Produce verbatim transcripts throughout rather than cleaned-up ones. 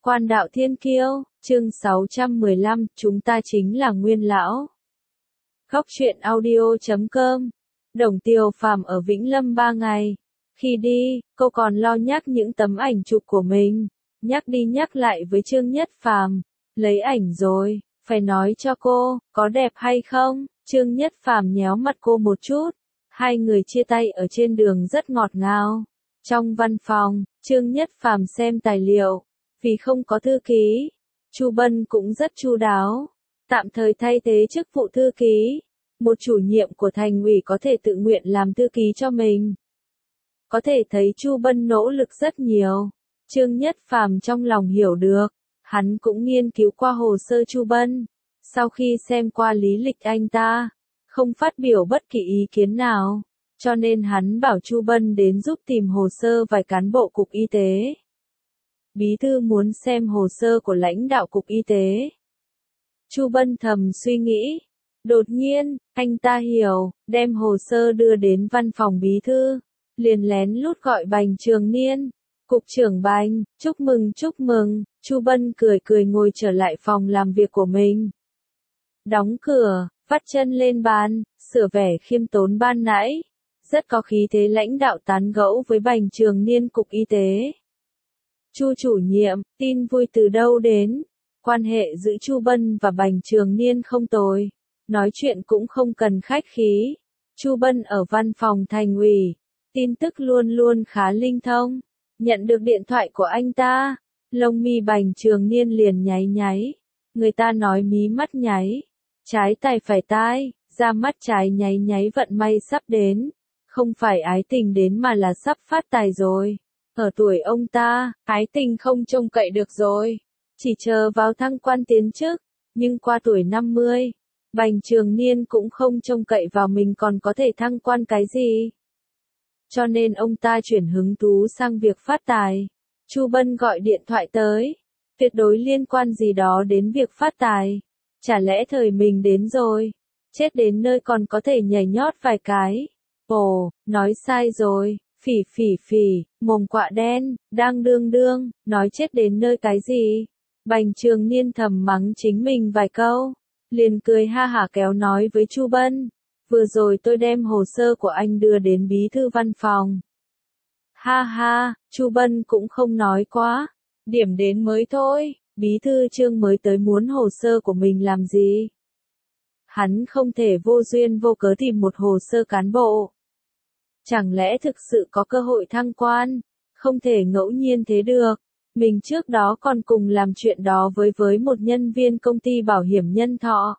Quan đạo thiên kiêu, chương sáu trăm mười lăm, chúng ta chính là nguyên lão. Góc truyện audio chấm com. Đồng Tiêu Phàm ở Vĩnh Lâm ba ngày. Khi đi, cô còn lo nhắc những tấm ảnh chụp của mình, nhắc đi nhắc lại với Trương Nhất Phàm, lấy ảnh rồi, phải nói cho cô, có đẹp hay không? Trương Nhất Phàm nhéo mặt cô một chút. Hai người chia tay ở trên đường rất ngọt ngào. Trong văn phòng, Trương Nhất Phàm xem tài liệu. Vì không có thư ký, Chu Bân cũng rất chu đáo, tạm thời thay thế chức vụ thư ký. Một chủ nhiệm của thành ủy có thể tự nguyện làm thư ký cho mình. Có thể thấy Chu Bân nỗ lực rất nhiều. Trương Nhất Phàm trong lòng hiểu được, hắn cũng nghiên cứu qua hồ sơ Chu Bân. Sau khi xem qua lý lịch anh ta, không phát biểu bất kỳ ý kiến nào, cho nên hắn bảo Chu Bân đến giúp tìm hồ sơ vài cán bộ cục y tế. Bí thư muốn xem hồ sơ của lãnh đạo cục y tế. Chu Bân thầm suy nghĩ. Đột nhiên, anh ta hiểu, đem hồ sơ đưa đến văn phòng bí thư, liền lén lút gọi Bành Trường Niên. Cục trưởng Bành, chúc mừng chúc mừng. Chu Bân cười cười ngồi trở lại phòng làm việc của mình. Đóng cửa, vắt chân lên bàn, sửa vẻ khiêm tốn ban nãy. Rất có khí thế lãnh đạo tán gẫu với Bành Trường Niên cục y tế. Chu chủ nhiệm, tin vui từ đâu đến? Quan hệ giữa Chu Bân và Bành Trường Niên không tồi, nói chuyện cũng không cần khách khí. Chu Bân ở văn phòng thành ủy, tin tức luôn luôn khá linh thông. Nhận được điện thoại của anh ta, lông mi Bành Trường Niên liền nháy nháy. Người ta nói mí mắt nháy, trái tài phải tai, ra mắt trái nháy nháy vận may sắp đến. Không phải ái tình đến mà là sắp phát tài rồi. Ở tuổi ông ta, ái tình không trông cậy được rồi, chỉ chờ vào thăng quan tiến chức, nhưng qua tuổi năm mươi, Bành Trường Niên cũng không trông cậy vào mình còn có thể thăng quan cái gì. Cho nên ông ta chuyển hứng thú sang việc phát tài. Chu Bân gọi điện thoại tới, tuyệt đối liên quan gì đó đến việc phát tài. Chả lẽ thời mình đến rồi, chết đến nơi còn có thể nhảy nhót vài cái. Ồ, nói sai rồi. Phỉ phỉ phỉ, mồm quạ đen, đang đương đương, nói chết đến nơi cái gì? Bành Trường Niên thầm mắng chính mình vài câu, liền cười ha hả kéo nói với Chu Bân, vừa rồi tôi đem hồ sơ của anh đưa đến bí thư văn phòng. Ha ha, Chu Bân cũng không nói quá, điểm đến mới thôi, bí thư Trương mới tới muốn hồ sơ của mình làm gì? Hắn không thể vô duyên vô cớ tìm một hồ sơ cán bộ. Chẳng lẽ thực sự có cơ hội thăng quan, không thể ngẫu nhiên thế được. Mình trước đó còn cùng làm chuyện đó với với một nhân viên công ty bảo hiểm nhân thọ.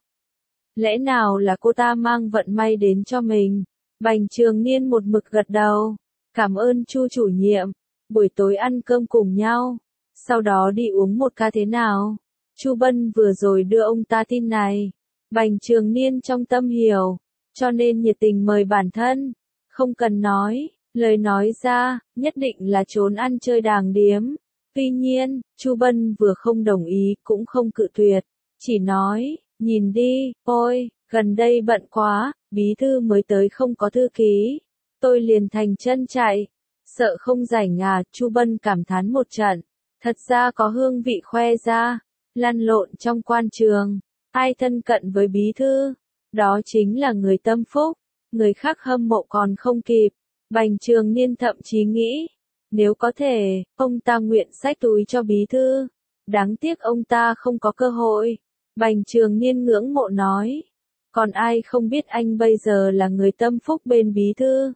Lẽ nào là cô ta mang vận may đến cho mình? Bành Trường Niên một mực gật đầu. Cảm ơn Chu chủ nhiệm. Buổi tối ăn cơm cùng nhau. Sau đó đi uống một ca thế nào? Chu Bân vừa rồi đưa ông ta tin này. Bành Trường Niên trong tâm hiểu, cho nên nhiệt tình mời bản thân. Không cần nói, lời nói ra, nhất định là trốn ăn chơi đàng điếm. Tuy nhiên, Chu Bân vừa không đồng ý cũng không cự tuyệt, chỉ nói, nhìn đi, ôi, gần đây bận quá, bí thư mới tới không có thư ký. Tôi liền thành chân chạy, sợ không rảnh à, Chu Bân cảm thán một trận, thật ra có hương vị khoe ra, lăn lộn trong quan trường, ai thân cận với bí thư, đó chính là người tâm phúc. Người khác hâm mộ còn không kịp. Bành Trường Niên thậm chí nghĩ, nếu có thể, ông ta nguyện xách túi cho bí thư. Đáng tiếc ông ta không có cơ hội. Bành Trường Niên ngưỡng mộ nói, còn ai không biết anh bây giờ là người tâm phúc bên bí thư.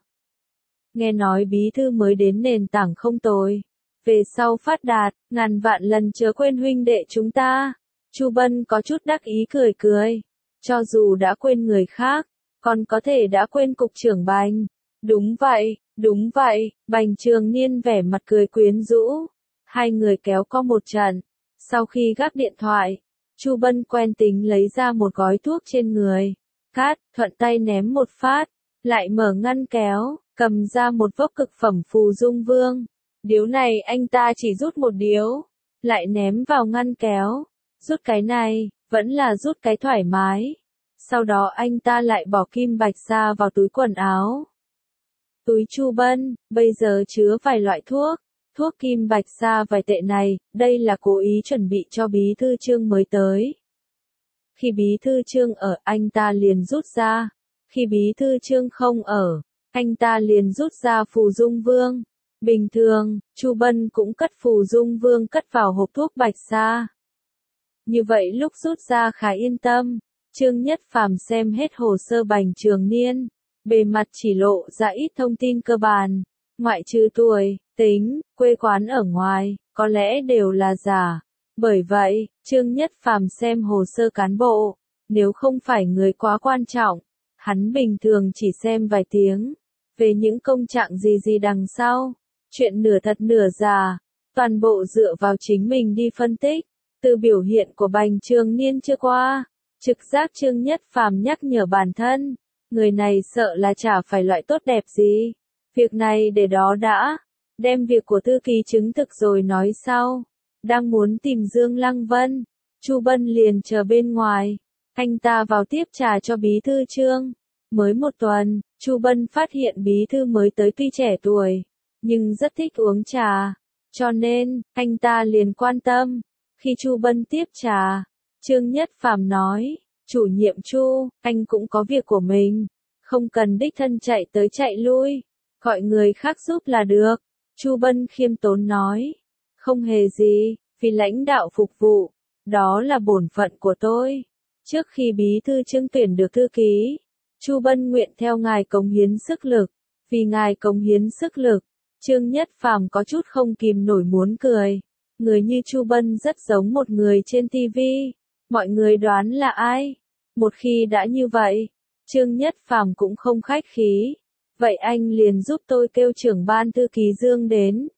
Nghe nói bí thư mới đến nền tảng không tồi, về sau phát đạt, ngàn vạn lần chớ quên huynh đệ chúng ta. Chu Bân có chút đắc ý cười cười, cho dù đã quên người khác, còn có thể đã quên cục trưởng Bành. Đúng vậy, đúng vậy, Bành Trường Niên vẻ mặt cười quyến rũ. Hai người kéo co một trận. Sau khi gác điện thoại, Chu Bân quen tính lấy ra một gói thuốc trên người. Cát, thuận tay ném một phát, lại mở ngăn kéo, cầm ra một vốc cực phẩm phù dung vương. Điếu này anh ta chỉ rút một điếu, lại ném vào ngăn kéo. Rút cái này, vẫn là rút cái thoải mái. Sau đó anh ta lại bỏ kim bạch sa vào túi quần áo. Túi Chu Bân, bây giờ chứa vài loại thuốc, thuốc kim bạch sa vài tệ này, đây là cố ý chuẩn bị cho bí thư Trương mới tới. Khi bí thư Trương ở, anh ta liền rút ra. Khi bí thư Trương không ở, anh ta liền rút ra phù dung vương. Bình thường, Chu Bân cũng cất phù dung vương cất vào hộp thuốc bạch sa. Như vậy lúc rút ra khá yên tâm. Trương Nhất Phàm xem hết hồ sơ Bành Trường Niên, bề mặt chỉ lộ ra ít thông tin cơ bản, ngoại trừ tuổi, tính, quê quán ở ngoài, có lẽ đều là giả. Bởi vậy, Trương Nhất Phàm xem hồ sơ cán bộ, nếu không phải người quá quan trọng, hắn bình thường chỉ xem vài tiếng, về những công trạng gì gì đằng sau, chuyện nửa thật nửa giả, toàn bộ dựa vào chính mình đi phân tích. Từ biểu hiện của Bành Trường Niên chưa qua, trực giác Trương Nhất Phàm nhắc nhở bản thân, người này sợ là chả phải loại tốt đẹp gì. Việc này để đó đã, đem việc của thư ký chứng thực rồi nói sau. Đang muốn tìm Dương Lăng Vân, Chu Bân liền chờ bên ngoài, anh ta vào tiếp trà cho bí thư Trương. Mới một tuần, Chu Bân phát hiện bí thư mới tới tuy trẻ tuổi, nhưng rất thích uống trà, cho nên, anh ta liền quan tâm. Khi Chu Bân tiếp trà, Trương Nhất Phàm nói, chủ nhiệm Chu, anh cũng có việc của mình, không cần đích thân chạy tới chạy lui, gọi người khác giúp là được. Chu Bân khiêm tốn nói, không hề gì, vì lãnh đạo phục vụ, đó là bổn phận của tôi. Trước khi bí thư Trương tuyển được thư ký, Chu Bân nguyện theo ngài cống hiến sức lực, vì ngài cống hiến sức lực, Trương Nhất Phàm có chút không kìm nổi muốn cười. Người như Chu Bân rất giống một người trên ti vi, mọi người đoán là ai? Một khi đã như vậy, Trương Nhất Phàm cũng không khách khí, vậy anh liền giúp tôi kêu trưởng ban thư ký Dương đến.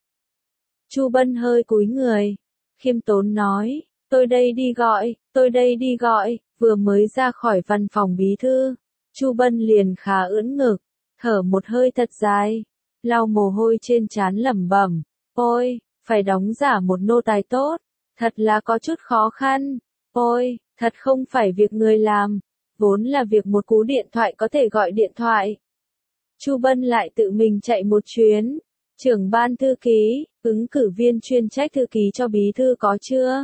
Chu Bân hơi cúi người, khiêm tốn nói, tôi đây đi gọi, tôi đây đi gọi, vừa mới ra khỏi văn phòng bí thư, Chu Bân liền khá ưỡn ngực, thở một hơi thật dài, lau mồ hôi trên trán lẩm bẩm, ôi, phải đóng giả một nô tài tốt, thật là có chút khó khăn, ôi, thật không phải việc người làm, vốn là việc một cú điện thoại có thể gọi điện thoại. Chu Bân lại tự mình chạy một chuyến, trưởng ban thư ký, ứng cử viên chuyên trách thư ký cho bí thư có chưa?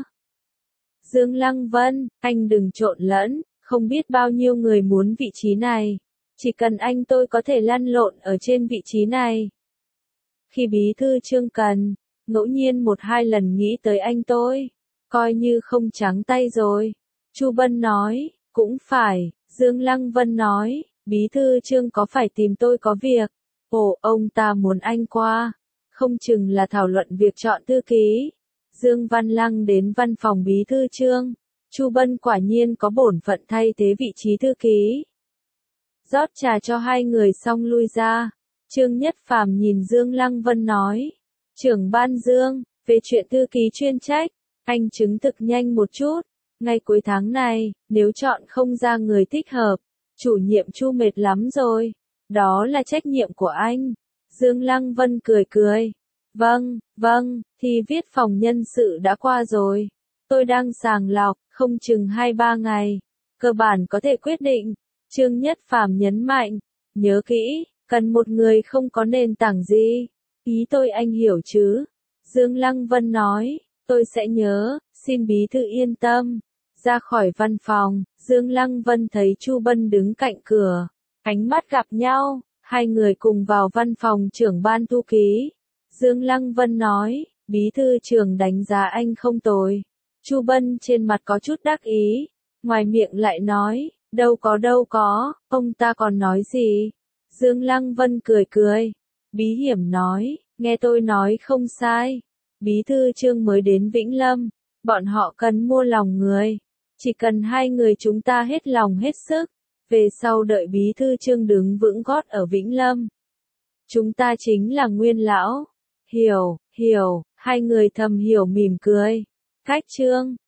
Dương Lăng Vân, anh đừng trộn lẫn, không biết bao nhiêu người muốn vị trí này, chỉ cần anh tôi có thể lăn lộn ở trên vị trí này. Khi bí thư Trương cần, ngẫu nhiên một hai lần nghĩ tới anh tôi, coi như không trắng tay rồi. Chu Bân nói, cũng phải, Dương Lăng Vân nói, bí thư Trương có phải tìm tôi có việc. Ồ, ông ta muốn anh qua, không chừng là thảo luận việc chọn thư ký. Dương Văn Lăng đến văn phòng bí thư Trương, Chu Bân quả nhiên có bổn phận thay thế vị trí thư ký. Rót trà cho hai người xong lui ra, Trương Nhất Phàm nhìn Dương Lăng Vân nói, trưởng ban Dương, về chuyện thư ký chuyên trách, anh chứng thực nhanh một chút, ngay cuối tháng này, nếu chọn không ra người thích hợp, chủ nhiệm Chu mệt lắm rồi, đó là trách nhiệm của anh. Dương Lăng Vân cười cười, vâng, vâng, thì viết phòng nhân sự đã qua rồi, tôi đang sàng lọc, không chừng hai ba ngày, cơ bản có thể quyết định. Trương Nhất Phàm nhấn mạnh, nhớ kỹ, cần một người không có nền tảng gì, ý tôi anh hiểu chứ. Dương Lăng Vân nói, tôi sẽ nhớ, xin bí thư yên tâm. Ra khỏi văn phòng, Dương Lăng Vân thấy Chu Bân đứng cạnh cửa, ánh mắt gặp nhau, hai người cùng vào văn phòng trưởng ban thu ký. Dương Lăng Vân nói, bí thư trưởng đánh giá anh không tồi. Chu Bân trên mặt có chút đắc ý, ngoài miệng lại nói, đâu có đâu có, ông ta còn nói gì? Dương Lăng Vân cười cười, bí hiểm nói, nghe tôi nói không sai. Bí thư Trương mới đến Vĩnh Lâm, bọn họ cần mua lòng người. Chỉ cần hai người chúng ta hết lòng hết sức, về sau đợi bí thư Trương đứng vững gót ở Vĩnh Lâm. Chúng ta chính là nguyên lão. Hiểu, hiểu, hai người thầm hiểu mỉm cười. Cách Trương,